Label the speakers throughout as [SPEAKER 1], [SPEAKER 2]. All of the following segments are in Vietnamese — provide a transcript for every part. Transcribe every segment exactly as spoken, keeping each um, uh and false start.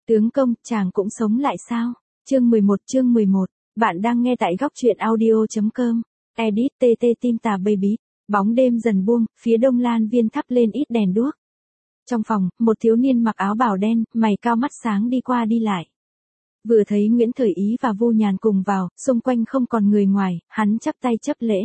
[SPEAKER 1] Tướng công, chàng cũng sống lại sao? Chương mười một chương mười một, bạn đang nghe tại góc truyện audio.com, edit tê tê tim tà baby. Bóng đêm dần buông, phía đông lan viên thắp lên ít đèn đuốc. Trong phòng, một thiếu niên mặc áo bào đen, mày cao mắt sáng đi qua đi lại. Vừa thấy Nguyễn Thời Ý và Vu Nhàn cùng vào, xung quanh không còn người ngoài, hắn chắp tay chấp lễ.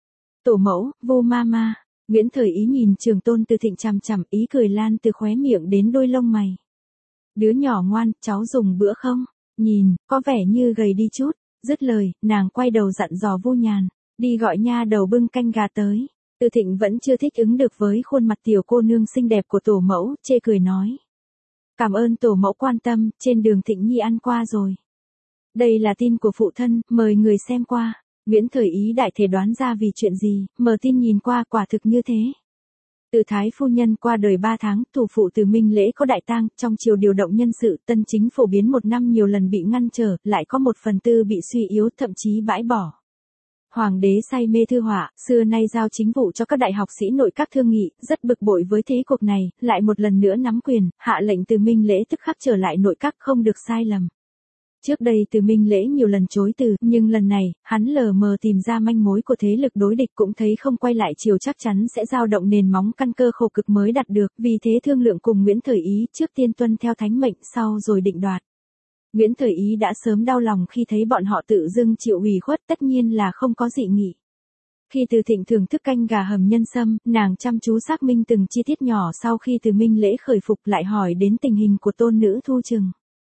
[SPEAKER 1] Tổ mẫu, Vu mama. Nguyễn Thời Ý nhìn Trường Tôn Từ Thịnh chằm chằm, ý cười lan từ khóe miệng đến đôi lông mày. Đứa nhỏ ngoan, cháu dùng bữa không? Nhìn, có vẻ như gầy đi chút. Dứt lời, nàng quay đầu dặn dò Vu Nhàn, đi gọi nha đầu bưng canh gà tới. Từ Thịnh vẫn chưa thích ứng được với khuôn mặt tiểu cô nương xinh đẹp của tổ mẫu, chê cười nói. Cảm ơn tổ mẫu quan tâm, trên đường Thịnh Nhi ăn qua rồi. Đây là tin của phụ thân, mời người xem qua. Nguyễn Thời Ý đại thể đoán ra vì chuyện gì, mở tin nhìn qua quả thực như thế. Từ Thái phu nhân qua đời ba tháng, thủ phụ Từ Minh Lễ có đại tang, trong triều điều động nhân sự, tân chính phổ biến một năm nhiều lần bị ngăn trở, lại có một phần tư bị suy yếu, thậm chí bãi bỏ. Hoàng đế say mê thư họa, xưa nay giao chính vụ cho các đại học sĩ nội các thương nghị, rất bực bội với thế cục này, lại một lần nữa nắm quyền, hạ lệnh Từ Minh Lễ tức khắc trở lại nội các không được sai lầm. Trước đây Từ Minh Lễ nhiều lần chối từ, nhưng lần này, hắn lờ mờ tìm ra manh mối của thế lực đối địch cũng thấy không quay lại chiều chắc chắn sẽ dao động nền móng căn cơ khổ cực mới đạt được, vì thế thương lượng cùng Nguyễn Thời Ý trước tiên tuân theo thánh mệnh sau rồi định đoạt. Nguyễn Thời Ý đã sớm đau lòng khi thấy bọn họ tự dưng chịu ủy khuất, tất nhiên là không có dị nghị. Khi Từ Thịnh thưởng thức canh gà hầm nhân sâm, nàng chăm chú xác minh từng chi tiết nhỏ sau khi Từ Minh Lễ khởi phục lại hỏi đến tình hình của tôn nữ Thu Trừng.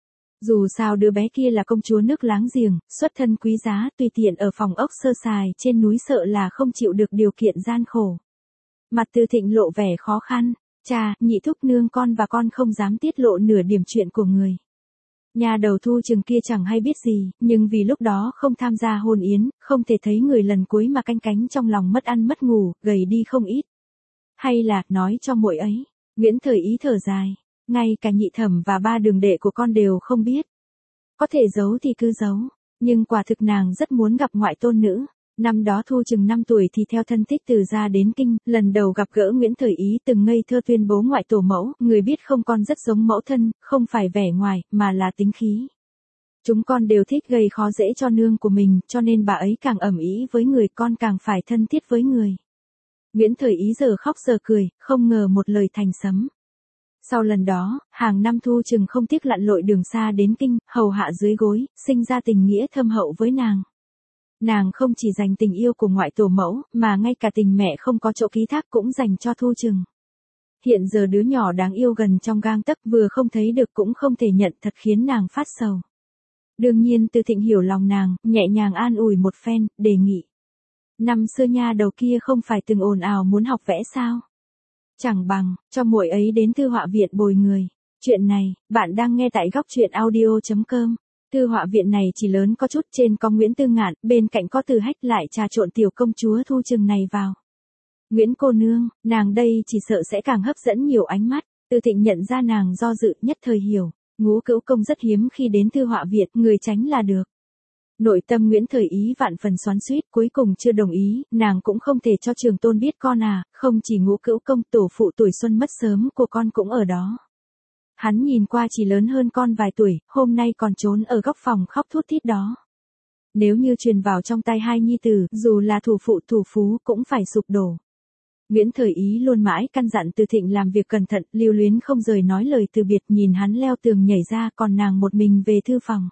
[SPEAKER 1] Dù sao đứa bé kia là công chúa nước láng giềng, xuất thân quý giá, tùy tiện ở phòng ốc sơ sài trên núi sợ là không chịu được điều kiện gian khổ. Mặt Từ Thịnh lộ vẻ khó khăn, cha, nhị thúc nương con và con không dám tiết lộ nửa điểm chuyện của người. Nhà đầu Thu Trừng kia chẳng hay biết gì, nhưng vì lúc đó không tham gia hôn yến, không thể thấy người lần cuối mà canh cánh trong lòng mất ăn mất ngủ, gầy đi không ít. Hay là, nói cho muội ấy, Nguyễn Thời Ý thở dài. Ngay cả nhị thẩm và ba đường đệ của con đều không biết. Có thể giấu thì cứ giấu, nhưng quả thực nàng rất muốn gặp ngoại tôn nữ. Năm đó Thu Trừng năm tuổi thì theo thân thích từ gia đến kinh, lần đầu gặp gỡ Nguyễn Thời Ý từng ngây thơ tuyên bố ngoại tổ mẫu, người biết không con rất giống mẫu thân, không phải vẻ ngoài, mà là tính khí. Chúng con đều thích gây khó dễ cho nương của mình, cho nên bà ấy càng ẩm ý với người con càng phải thân thiết với người. Nguyễn Thời Ý giờ khóc giờ cười, không ngờ một lời thành sấm. Sau lần đó, hàng năm Thu Trừng không tiếc lặn lội đường xa đến kinh, hầu hạ dưới gối, sinh ra tình nghĩa thâm hậu với nàng. Nàng không chỉ dành tình yêu của ngoại tổ mẫu, mà ngay cả tình mẹ không có chỗ ký thác cũng dành cho Thu Trừng. Hiện giờ đứa nhỏ đáng yêu gần trong gang tấc vừa không thấy được cũng không thể nhận thật khiến nàng phát sầu. Đương nhiên Từ Thịnh hiểu lòng nàng, nhẹ nhàng an ủi một phen, đề nghị. Năm xưa nha đầu kia không phải từng ồn ào muốn học vẽ sao? Chẳng bằng, cho muội ấy đến thư họa viện bồi người. Chuyện này, bạn đang nghe tại góc truyện audio.com. Thư họa viện này chỉ lớn có chút, trên có Nguyễn Tư Ngạn, bên cạnh có Từ Hách, lại trà trộn tiểu công chúa Thu Trừng này vào. Nguyễn cô nương, nàng đây chỉ sợ sẽ càng hấp dẫn nhiều ánh mắt. Từ Thịnh nhận ra nàng do dự, nhất thời hiểu. Ngũ cữu công rất hiếm khi đến thư họa viện, người tránh là được. Nội tâm Nguyễn Thời Ý vạn phần xoắn xuýt, cuối cùng chưa đồng ý, nàng cũng không thể cho Trường Tôn biết con à, không chỉ ngũ cữu công, tổ phụ tuổi xuân mất sớm của con cũng ở đó. Hắn nhìn qua chỉ lớn hơn con vài tuổi, hôm nay còn trốn ở góc phòng khóc thút thít đó. Nếu như truyền vào trong tay hai nhi tử, dù là thủ phụ thủ phú cũng phải sụp đổ. Nguyễn Thời Ý luôn mãi căn dặn Từ Thịnh làm việc cẩn thận, lưu luyến không rời nói lời từ biệt, nhìn hắn leo tường nhảy ra, còn nàng một mình về thư phòng.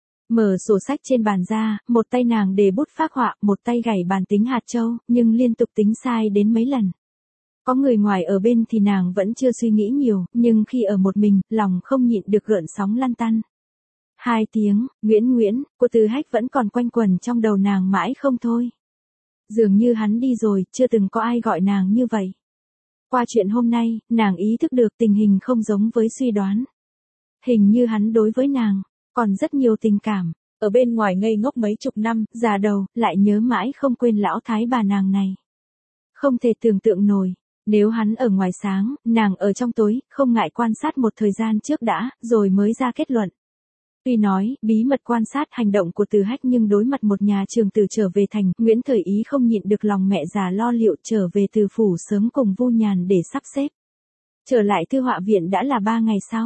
[SPEAKER 1] Mở sổ sách trên bàn ra, một tay nàng để bút phác họa, một tay gảy bàn tính hạt châu, nhưng liên tục tính sai đến mấy lần. Có người ngoài ở bên thì nàng vẫn chưa suy nghĩ nhiều, nhưng khi ở một mình, lòng không nhịn được gợn sóng lăn tăn. Hai tiếng, Nguyễn Nguyễn, của Từ Hách vẫn còn quanh quẩn trong đầu nàng mãi không thôi. Dường như hắn đi rồi, chưa từng có ai gọi nàng như vậy. Qua chuyện hôm nay, nàng ý thức được tình hình không giống với suy đoán. Hình như hắn đối với nàng còn rất nhiều tình cảm, ở bên ngoài ngây ngốc mấy chục năm, già đầu, lại nhớ mãi không quên lão thái bà nàng này. Không thể tưởng tượng nổi, nếu hắn ở ngoài sáng, nàng ở trong tối, không ngại quan sát một thời gian trước đã, rồi mới ra kết luận. Tuy nói, bí mật quan sát hành động của Từ Hách nhưng đối mặt một nhà trường tử trở về thành, Nguyễn Thời Ý không nhịn được lòng mẹ già lo liệu trở về từ phủ sớm cùng Vu Nhàn để sắp xếp. Trở lại thư họa viện đã là ba ngày sau.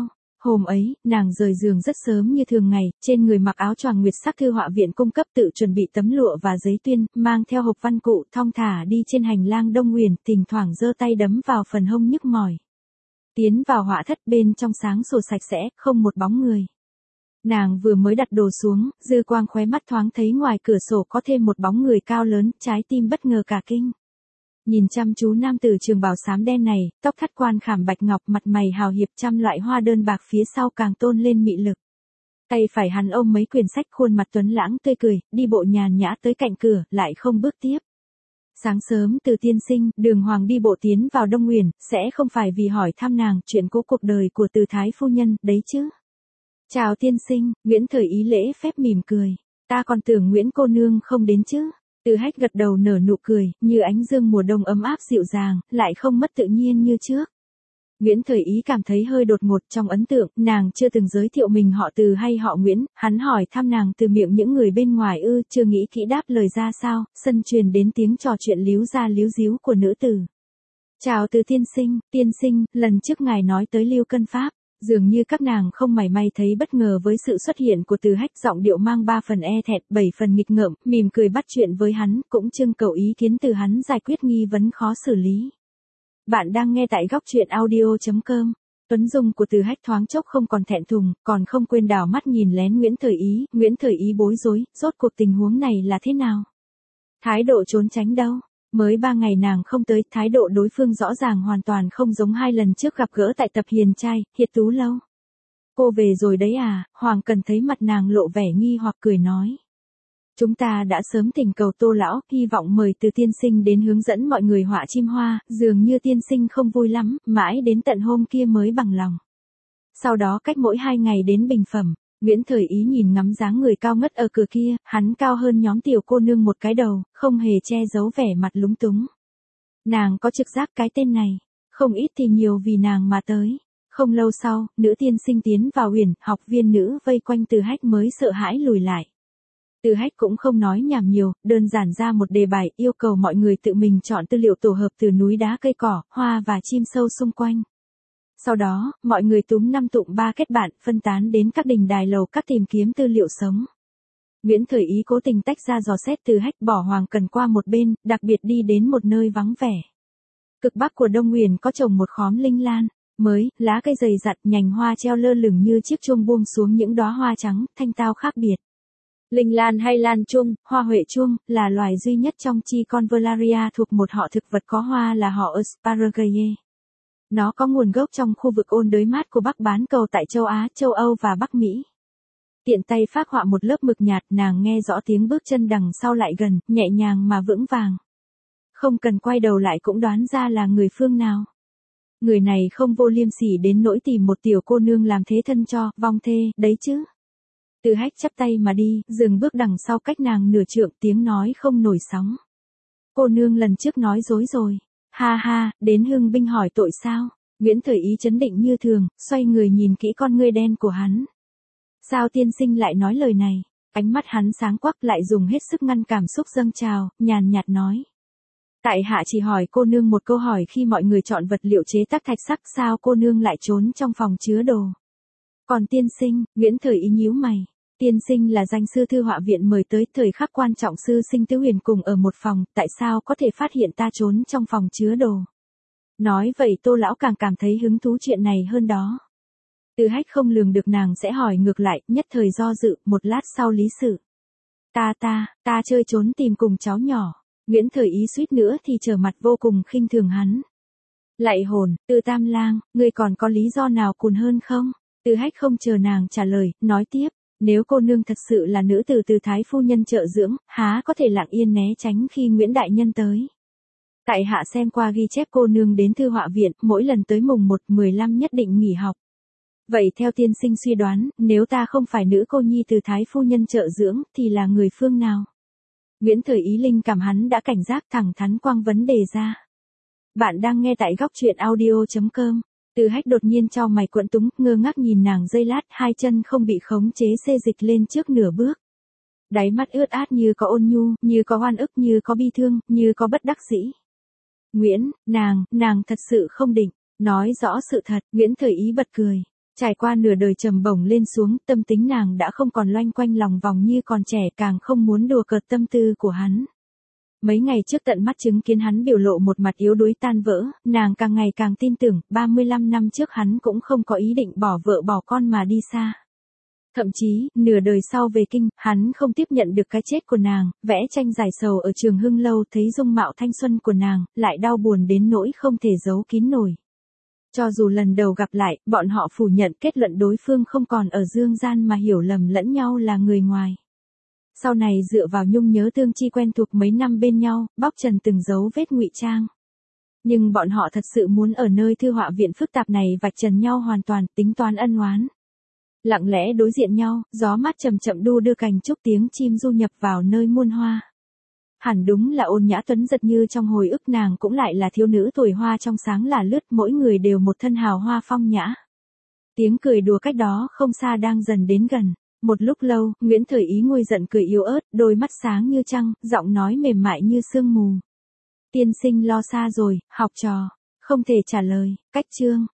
[SPEAKER 1] Hôm ấy, nàng rời giường rất sớm như thường ngày, trên người mặc áo choàng nguyệt sắc thư họa viện cung cấp, tự chuẩn bị tấm lụa và giấy tuyên, mang theo hộp văn cụ, thong thả đi trên hành lang Đông Nguyền, thỉnh thoảng giơ tay đấm vào phần hông nhức mỏi. Tiến vào họa thất, bên trong sáng sủa sạch sẽ, không một bóng người. Nàng vừa mới đặt đồ xuống, dư quang khóe mắt thoáng thấy ngoài cửa sổ có thêm một bóng người cao lớn, trái tim bất ngờ cả kinh. Nhìn chăm chú nam tử trường bào xám đen này, tóc thắt quan khảm bạch ngọc, mặt mày hào hiệp, trăm loại hoa đơn bạc phía sau càng tôn lên mị lực. Tay phải hắn ôm mấy quyển sách, khuôn mặt tuấn lãng tươi cười, đi bộ nhàn nhã tới cạnh cửa, lại không bước tiếp. Sáng sớm Từ tiên sinh, Đường Hoàng đi bộ tiến vào Đông Nguyền, sẽ không phải vì hỏi thăm nàng chuyện cố cuộc đời của Từ thái phu nhân, đấy chứ. Chào tiên sinh, Nguyễn Thời Ý lễ phép mỉm cười. Ta còn tưởng Nguyễn cô nương không đến chứ. Từ Hách gật đầu nở nụ cười, như ánh dương mùa đông ấm áp dịu dàng, lại không mất tự nhiên như trước. Nguyễn Thời Ý cảm thấy hơi đột ngột, trong ấn tượng, nàng chưa từng giới thiệu mình họ Từ hay họ Nguyễn, hắn hỏi thăm nàng từ miệng những người bên ngoài ư, chưa nghĩ kỹ đáp lời ra sao, sân truyền đến tiếng trò chuyện líu ra líu díu của nữ tử. Chào Từ tiên sinh, tiên sinh, lần trước ngài nói tới Lưu Cân Pháp. Dường như các nàng không mảy may thấy bất ngờ với sự xuất hiện của Từ Hách, giọng điệu mang ba phần e thẹn, bảy phần nghịch ngợm, mỉm cười bắt chuyện với hắn, cũng trưng cầu ý kiến từ hắn giải quyết nghi vấn khó xử lý. Bạn đang nghe tại góc truyện audio chấm com. Tuấn dung của Từ Hách thoáng chốc không còn thẹn thùng, còn không quên đảo mắt nhìn lén Nguyễn Thời Ý, Nguyễn Thời Ý bối rối, rốt cuộc tình huống này là thế nào? Thái độ trốn tránh đâu? Mới ba ngày nàng không tới, thái độ đối phương rõ ràng hoàn toàn không giống hai lần trước gặp gỡ tại tập Hiền Trai, Hiệt Tú Lâu. Cô về rồi đấy à? Hoàng Cần thấy mặt nàng lộ vẻ nghi hoặc cười nói. Chúng ta đã sớm thỉnh cầu Tô lão, hy vọng mời Từ tiên sinh đến hướng dẫn mọi người họa chim hoa, dường như tiên sinh không vui lắm, mãi đến tận hôm kia mới bằng lòng. Sau đó cách mỗi hai ngày đến bình phẩm. Nguyễn Thời Ý nhìn ngắm dáng người cao ngất ở cửa kia, hắn cao hơn nhóm tiểu cô nương một cái đầu, không hề che giấu vẻ mặt lúng túng. Nàng có trực giác cái tên này, không ít thì nhiều vì nàng mà tới. Không lâu sau, nữ tiên sinh tiến vào Huyền, học viên nữ vây quanh Từ Hách mới sợ hãi lùi lại. Từ Hách cũng không nói nhảm nhiều, đơn giản ra một đề bài, yêu cầu mọi người tự mình chọn tư liệu tổ hợp từ núi đá, cây cỏ, hoa và chim sâu xung quanh. Sau đó, mọi người túm năm tụng ba kết bạn, phân tán đến các đình đài lầu các tìm kiếm tư liệu sống. Nguyễn Thời Ý cố tình tách ra dò xét Từ Hách, bỏ Hoàng Cần qua một bên, đặc biệt đi đến một nơi vắng vẻ. Cực bắc của Đông Nguyền có trồng một khóm linh lan, mới, lá cây dày dặn, nhành hoa treo lơ lửng như chiếc chuông buông xuống những đóa hoa trắng, thanh tao khác biệt. Linh lan hay lan chuông, hoa huệ chuông, là loài duy nhất trong chi Convallaria thuộc một họ thực vật có hoa là họ Asparagaceae. Nó có nguồn gốc trong khu vực ôn đới mát của Bắc bán cầu tại châu Á, châu Âu và Bắc Mỹ. Tiện tay phác họa một lớp mực nhạt, nàng nghe rõ tiếng bước chân đằng sau lại gần, nhẹ nhàng mà vững vàng. Không cần quay đầu lại cũng đoán ra là người phương nào. Người này không vô liêm sỉ đến nỗi tìm một tiểu cô nương làm thế thân cho, vong thê, đấy chứ. Từ Hách chắp tay mà đi, dừng bước đằng sau cách nàng nửa trượng, tiếng nói không nổi sóng. Cô nương lần trước nói dối rồi. Ha ha, đến Hưng binh hỏi tội sao? Nguyễn Thời Ý chấn định như thường, xoay người nhìn kỹ con ngươi đen của hắn. Sao tiên sinh lại nói lời này? Ánh mắt hắn sáng quắc, lại dùng hết sức ngăn cảm xúc dâng trào, nhàn nhạt nói. Tại hạ chỉ hỏi cô nương một câu hỏi, khi mọi người chọn vật liệu chế tác thạch sắc, sao cô nương lại trốn trong phòng chứa đồ? Còn tiên sinh, Nguyễn Thời Ý nhíu mày. Tiên sinh là danh sư thư họa viện mời tới, thời khắc quan trọng sư sinh Tứ Huyền cùng ở một phòng, tại sao có thể phát hiện ta trốn trong phòng chứa đồ? Nói vậy Tô lão càng cảm thấy hứng thú chuyện này hơn đó. Từ Hách không lường được nàng sẽ hỏi ngược lại, nhất thời do dự, một lát sau lý sự. Ta ta, ta chơi trốn tìm cùng cháu nhỏ. Nguyễn Thời Ý suýt nữa thì trở mặt vô cùng khinh thường hắn. Lạy hồn, Từ Tam Lang, ngươi còn có lý do nào cùn hơn không? Từ Hách không chờ nàng trả lời, nói tiếp. Nếu cô nương thật sự là nữ tử Từ thái phu nhân trợ dưỡng, há có thể lặng yên né tránh khi Nguyễn đại nhân tới. Tại hạ xem qua ghi chép cô nương đến thư họa viện, mỗi lần tới mùng một, mười lăm nhất định nghỉ học. Vậy theo tiên sinh suy đoán, nếu ta không phải nữ cô nhi Từ thái phu nhân trợ dưỡng, thì là người phương nào? Nguyễn Thời Ý linh cảm hắn đã cảnh giác, thẳng thắn quăng vấn đề ra. Bạn đang nghe tại góc truyện audio chấm com. Từ Hách đột nhiên chau mày quẫn túng, ngơ ngác nhìn nàng giây lát, hai chân không bị khống chế xê dịch lên trước nửa bước. Đáy mắt ướt át như có ôn nhu, như có oan ức, như có bi thương, như có bất đắc dĩ. Nguyễn, nàng, nàng thật sự không định, nói rõ sự thật. Nguyễn Thời Ý bật cười. Trải qua nửa đời trầm bổng lên xuống, tâm tính nàng đã không còn loanh quanh lòng vòng như còn trẻ, càng không muốn đùa cợt tâm tư của hắn. Mấy ngày trước tận mắt chứng kiến hắn biểu lộ một mặt yếu đuối tan vỡ, nàng càng ngày càng tin tưởng, ba mươi lăm năm trước hắn cũng không có ý định bỏ vợ bỏ con mà đi xa. Thậm chí, nửa đời sau về kinh, hắn không tiếp nhận được cái chết của nàng, vẽ tranh giải sầu ở Trường Hưng Lâu thấy dung mạo thanh xuân của nàng, lại đau buồn đến nỗi không thể giấu kín nổi. Cho dù lần đầu gặp lại, bọn họ phủ nhận kết luận đối phương không còn ở dương gian mà hiểu lầm lẫn nhau là người ngoài. Sau này dựa vào nhung nhớ tương chi quen thuộc mấy năm bên nhau, bóc trần từng dấu vết ngụy trang. Nhưng bọn họ thật sự muốn ở nơi thư họa viện phức tạp này vạch trần nhau hoàn toàn, tính toán ân oán. Lặng lẽ đối diện nhau, gió mát chậm chậm đu đưa cành trúc, tiếng chim du nhập vào nơi muôn hoa. Hẳn đúng là ôn nhã tuấn giật như trong hồi ức, nàng cũng lại là thiếu nữ tuổi hoa trong sáng là lướt, mỗi người đều một thân hào hoa phong nhã. Tiếng cười đùa cách đó không xa đang dần đến gần. Một lúc lâu, Nguyễn Thời Ý nguôi giận cười yếu ớt, đôi mắt sáng như trăng, giọng nói mềm mại như sương mù. Tiên sinh lo xa rồi, học trò. Không thể trả lời. Cách chương.